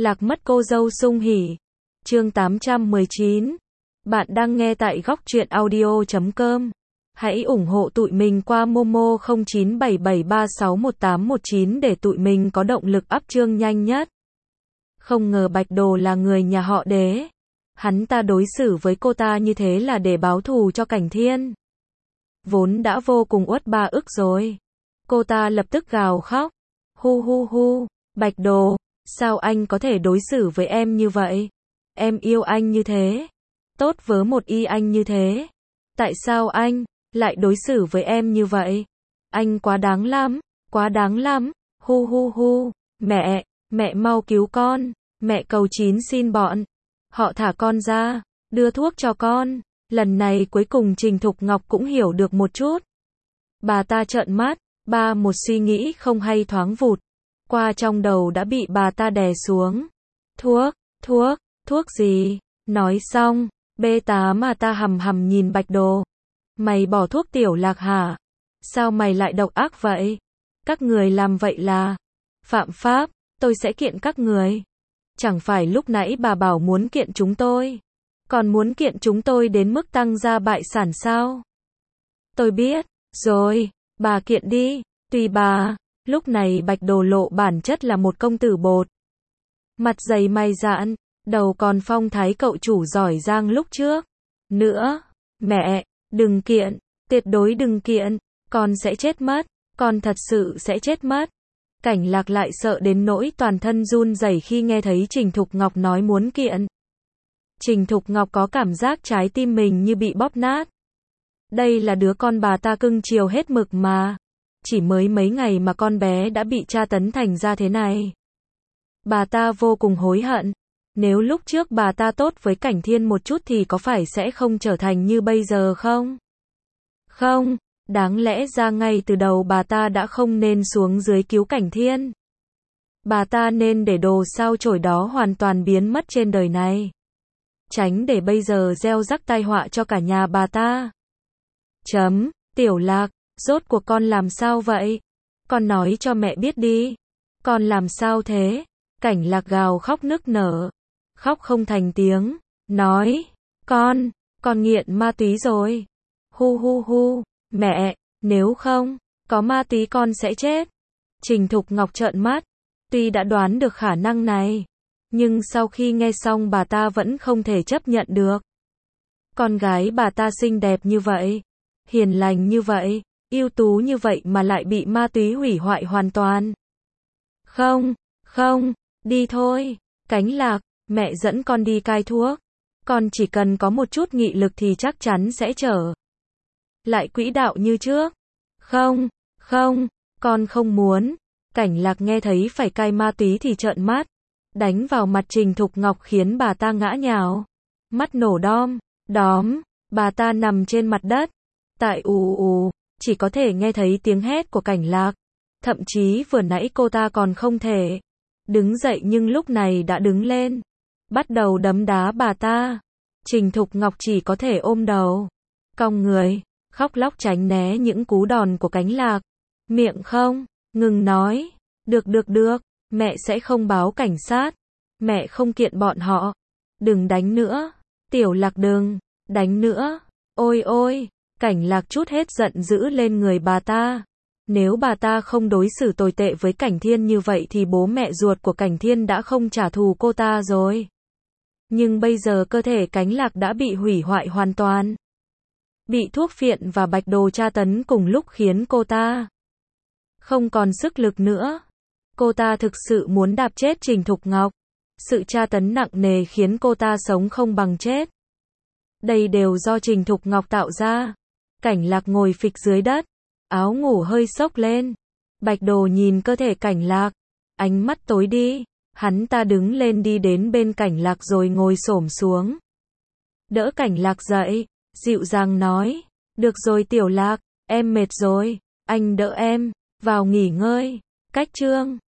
Lạc mất cô dâu sung hỉ. Chương 819. Bạn đang nghe tại góc truyện audio.com. Hãy ủng hộ tụi mình qua Momo 0977361819 để tụi mình có động lực up chương nhanh nhất. Không ngờ Bạch Đồ là người nhà họ Đế. Hắn ta đối xử với cô ta như thế là để báo thù cho Cảnh Thiên. Vốn đã vô cùng uất ba ức rồi. Cô ta lập tức gào khóc. Hu hu hu, Bạch Đồ, sao anh có thể đối xử với em như vậy? Em yêu anh như thế. Tốt với một y anh như thế. Tại sao anh lại đối xử với em như vậy? Anh quá đáng lắm, quá đáng lắm. Hu hu hu, mẹ mau cứu con. Mẹ cầu chín xin bọn họ thả con ra, đưa thuốc cho con. Lần này cuối cùng Trình Thục Ngọc cũng hiểu được một chút. Bà ta trợn mắt, một suy nghĩ không hay thoáng vụt qua trong đầu đã bị bà ta đè xuống. Thuốc gì? Nói xong, B8 mà ta hầm nhìn Bạch Đồ. Mày bỏ thuốc tiểu lạc hả? Sao mày lại độc ác vậy? Các người làm vậy là phạm pháp, tôi sẽ kiện các người. Chẳng phải lúc nãy bà bảo muốn kiện chúng tôi, còn muốn kiện chúng tôi đến mức tăng gia bại sản sao? Tôi biết, rồi, bà kiện đi, tùy bà. Lúc này Bạch Đồ lộ bản chất là một công tử bột. Mặt dày mày dạn, đầu còn phong thái cậu chủ giỏi giang lúc trước. Nữa, mẹ, đừng kiện, tuyệt đối đừng kiện, con sẽ chết mất, con thật sự sẽ chết mất. Cảnh Lạc lại sợ đến nỗi toàn thân run rẩy khi nghe thấy Trình Thục Ngọc nói muốn kiện. Trình Thục Ngọc có cảm giác trái tim mình như bị bóp nát. Đây là đứa con bà ta cưng chiều hết mực mà. Chỉ mới mấy ngày mà con bé đã bị tra tấn thành ra thế này. Bà ta vô cùng hối hận. Nếu lúc trước bà ta tốt với Cảnh Thiên một chút thì có phải sẽ không trở thành như bây giờ không? Không, đáng lẽ ra ngay từ đầu bà ta đã không nên xuống dưới cứu Cảnh Thiên. Bà ta nên để đồ sao chổi đó hoàn toàn biến mất trên đời này. Tránh để bây giờ gieo rắc tai họa cho cả nhà bà ta. Tiểu Lạc, rốt cuộc con làm sao vậy? Con nói cho mẹ biết đi. Con làm sao thế? Cảnh Lạc gào khóc nức nở. Khóc không thành tiếng. Nói, con nghiện ma túy rồi. Hu hu hu, mẹ, nếu không có ma túy con sẽ chết. Trình Thục Ngọc trợn mắt. Tuy đã đoán được khả năng này, nhưng sau khi nghe xong bà ta vẫn không thể chấp nhận được. Con gái bà ta xinh đẹp như vậy, hiền lành như vậy, ưu tú như vậy mà lại bị ma túy hủy hoại hoàn toàn. Không, đi thôi, Cánh Lạc, mẹ dẫn con đi cai thuốc. Con chỉ cần có một chút nghị lực thì chắc chắn sẽ trở lại quỹ đạo như trước. Không, con không muốn. Cảnh Lạc nghe thấy phải cai ma túy thì trợn mắt, đánh vào mặt Trình Thục Ngọc khiến bà ta ngã nhào. Mắt nổ đóm, bà ta nằm trên mặt đất. Tại chỉ có thể nghe thấy tiếng hét của Cảnh Lạc. Thậm chí vừa nãy cô ta còn không thể đứng dậy nhưng lúc này đã đứng lên, bắt đầu đấm đá bà ta. Trình Thục Ngọc chỉ có thể ôm đầu, cong người, khóc lóc tránh né những cú đòn của Cánh Lạc. Miệng không ngừng nói, được, mẹ sẽ không báo cảnh sát, mẹ không kiện bọn họ. Đừng đánh nữa, Tiểu Lạc đừng đánh nữa. Ôi, Cảnh Lạc trút hết giận dữ lên người bà ta. Nếu bà ta không đối xử tồi tệ với Cảnh Thiên như vậy thì bố mẹ ruột của Cảnh Thiên đã không trả thù cô ta rồi. Nhưng bây giờ cơ thể Cánh Lạc đã bị hủy hoại hoàn toàn. Bị thuốc phiện và Bạch Đồ tra tấn cùng lúc khiến cô ta không còn sức lực nữa. Cô ta thực sự muốn đạp chết Trình Thục Ngọc. Sự tra tấn nặng nề khiến cô ta sống không bằng chết. Đây đều do Trình Thục Ngọc tạo ra. Cảnh Lạc ngồi phịch dưới đất, áo ngủ hơi xốc lên. Bạch Đồ nhìn cơ thể Cảnh Lạc, ánh mắt tối đi. Hắn ta đứng lên đi đến bên Cảnh Lạc rồi ngồi xổm xuống, đỡ Cảnh Lạc dậy, dịu dàng nói, được rồi Tiểu Lạc, em mệt rồi, anh đỡ em vào nghỉ ngơi. Cách chương